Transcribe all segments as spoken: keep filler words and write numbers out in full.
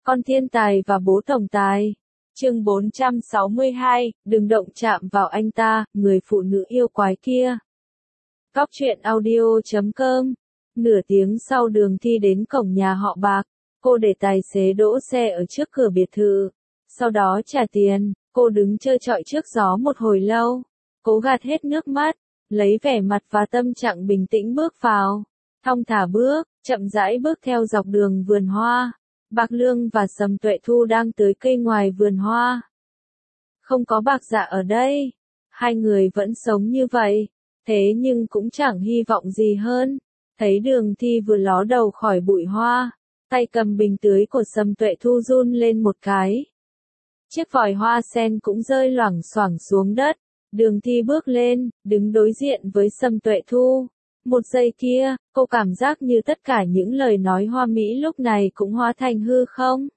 Con thiên tài và bố tổng tài. Chương bốn trăm sáu mươi hai, đừng động chạm vào anh ta, người phụ nữ yêu quái kia. Góc truyện audio chấm com. Nửa tiếng sau Đường Thi đến cổng nhà họ Bạc, cô để tài xế đỗ xe ở trước cửa biệt thự. Sau đó trả tiền, cô đứng trơ trọi trước gió một hồi lâu, cố gạt hết nước mắt, lấy vẻ mặt và tâm trạng bình tĩnh bước vào. Thong thả bước, chậm rãi bước theo dọc đường vườn hoa. Bạc Lương và Sầm Tuệ Thu đang tưới cây ngoài vườn hoa. Không có Bạc Dạ ở đây, hai người vẫn sống như vậy, thế nhưng cũng chẳng hy vọng gì hơn. Thấy Đường Thi vừa ló đầu khỏi bụi hoa, tay cầm bình tưới của Sầm Tuệ Thu run lên một cái. Chiếc vòi hoa sen cũng rơi loảng xoảng xuống đất. Đường Thi bước lên, đứng đối diện với Sầm Tuệ Thu. Một giây kia, cô cảm giác như tất cả những lời nói hoa mỹ lúc này cũng hóa thành hư không.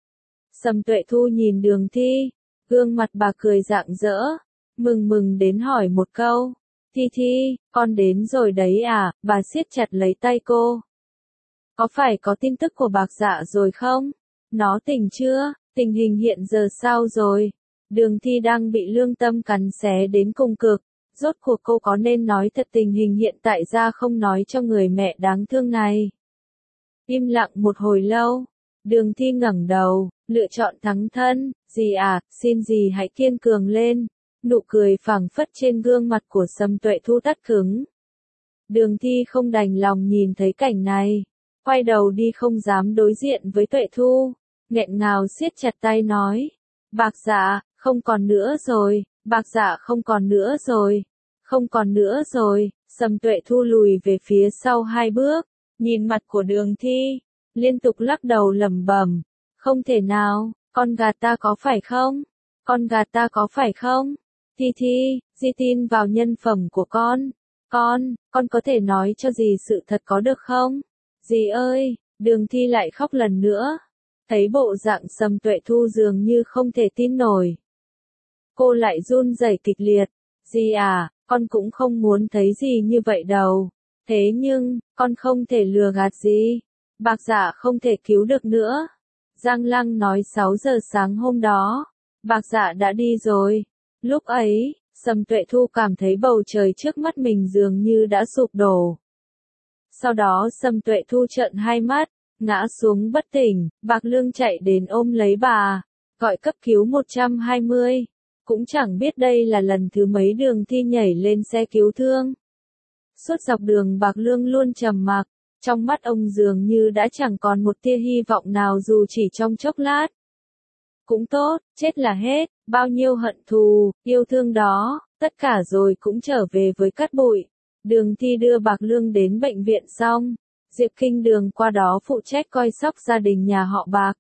Sầm Tuệ Thu nhìn Đường Thi, gương mặt bà cười rạng rỡ, mừng mừng đến hỏi một câu. Thi Thi, con đến rồi đấy à? Bà siết chặt lấy tay cô. Có phải có tin tức của Bạc Dạ rồi không? Nó tỉnh chưa? Tình hình hiện giờ sao rồi? Đường Thi đang bị lương tâm cắn xé đến cùng cực. Rốt cuộc cô có nên nói thật tình hình hiện tại ra không nói cho người mẹ đáng thương này? Im lặng một hồi lâu, Đường Thi ngẩng đầu, lựa chọn thắng thân. Dì à, xin dì hãy kiên cường lên. Nụ cười phảng phất trên gương mặt của Sầm Tuệ Thu tắt cứng. Đường Thi không đành lòng nhìn thấy cảnh này, quay đầu đi không dám đối diện với Tuệ Thu, nghẹn ngào siết chặt tay nói. Bạc Dạ, không còn nữa rồi, Bạc Dạ không còn nữa rồi, không còn nữa rồi. Sầm Tuệ Thu lùi về phía sau hai bước, nhìn mặt của Đường Thi, liên tục lắc đầu lẩm bẩm, không thể nào, con gạt ta có phải không? Con gạt ta có phải không? Thi Thi, dì tin vào nhân phẩm của con. Con, con có thể nói cho dì sự thật có được không? Dì ơi, Đường Thi lại khóc lần nữa. Thấy bộ dạng Sầm Tuệ Thu dường như không thể tin nổi. Cô lại run rẩy kịch liệt. Dì à, con cũng không muốn thấy gì như vậy đâu. Thế nhưng, con không thể lừa gạt dì. Bạc Dạ không thể cứu được nữa. Giang Lăng nói sáu giờ sáng hôm đó, Bạc Dạ đã đi rồi. Lúc ấy, Sầm Tuệ Thu cảm thấy bầu trời trước mắt mình dường như đã sụp đổ. Sau đó Sầm Tuệ Thu trợn hai mắt, ngã xuống bất tỉnh. Bạc Lương chạy đến ôm lấy bà, gọi cấp cứu một trăm hai mươi. Cũng chẳng biết đây là lần thứ mấy Đường Thi nhảy lên xe cứu thương. Suốt dọc đường Bạc Lương luôn trầm mặc, trong mắt ông dường như đã chẳng còn một tia hy vọng nào dù chỉ trong chốc lát. Cũng tốt, chết là hết, bao nhiêu hận thù, yêu thương đó, tất cả rồi cũng trở về với cát bụi. Đường Thi đưa Bạc Lương đến bệnh viện xong, Diệp Kinh Đường qua đó phụ trách coi sóc gia đình nhà họ Bạc.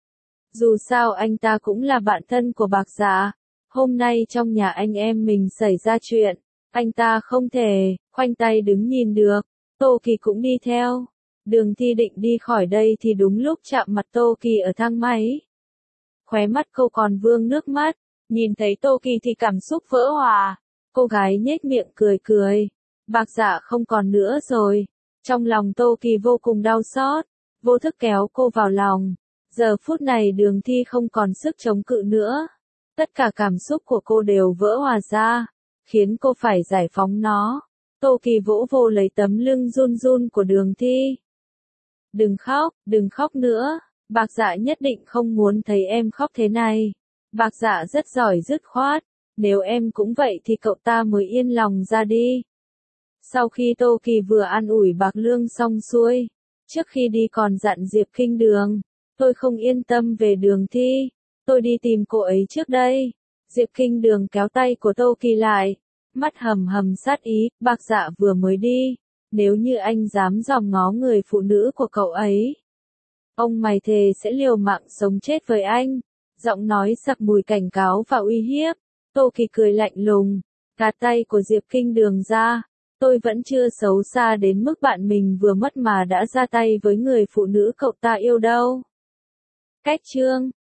Dù sao anh ta cũng là bạn thân của Bạc Dạ, hôm nay trong nhà anh em mình xảy ra chuyện, anh ta không thể khoanh tay đứng nhìn được. Tô Kỳ cũng đi theo. Đường Thi định đi khỏi đây thì đúng lúc chạm mặt Tô Kỳ ở thang máy. Khóe mắt cô còn vương nước mắt, nhìn thấy Tô Kỳ thì cảm xúc vỡ hòa. Cô gái nhếch miệng cười cười. Bạc Dạ không còn nữa rồi. Trong lòng Tô Kỳ vô cùng đau xót, vô thức kéo cô vào lòng. Giờ phút này Đường Thi không còn sức chống cự nữa. Tất cả cảm xúc của cô đều vỡ hòa ra, khiến cô phải giải phóng nó. Tô Kỳ vỗ vô lấy tấm lưng run run của Đường Thi. Đừng khóc, đừng khóc nữa. Bạc Dạ nhất định không muốn thấy em khóc thế này. Bạc Dạ rất giỏi dứt khoát. Nếu em cũng vậy thì cậu ta mới yên lòng ra đi. Sau khi Tô Kỳ vừa an ủi Bạc Lương xong xuôi, trước khi đi còn dặn Diệp Kinh Đường, tôi không yên tâm về Đường Thi, tôi đi tìm cô ấy trước đây. Diệp Kinh Đường kéo tay của Tô Kỳ lại, mắt hầm hầm sát ý. Bạc Dạ vừa mới đi, nếu như anh dám dòm ngó người phụ nữ của cậu ấy, ông mày thề sẽ liều mạng sống chết với anh. Giọng nói sặc mùi cảnh cáo và uy hiếp. Tô Kỳ cười lạnh lùng, gạt tay của Diệp Kinh Đường ra. Tôi vẫn chưa xấu xa đến mức bạn mình vừa mất mà đã ra tay với người phụ nữ cậu ta yêu đâu. Cách chương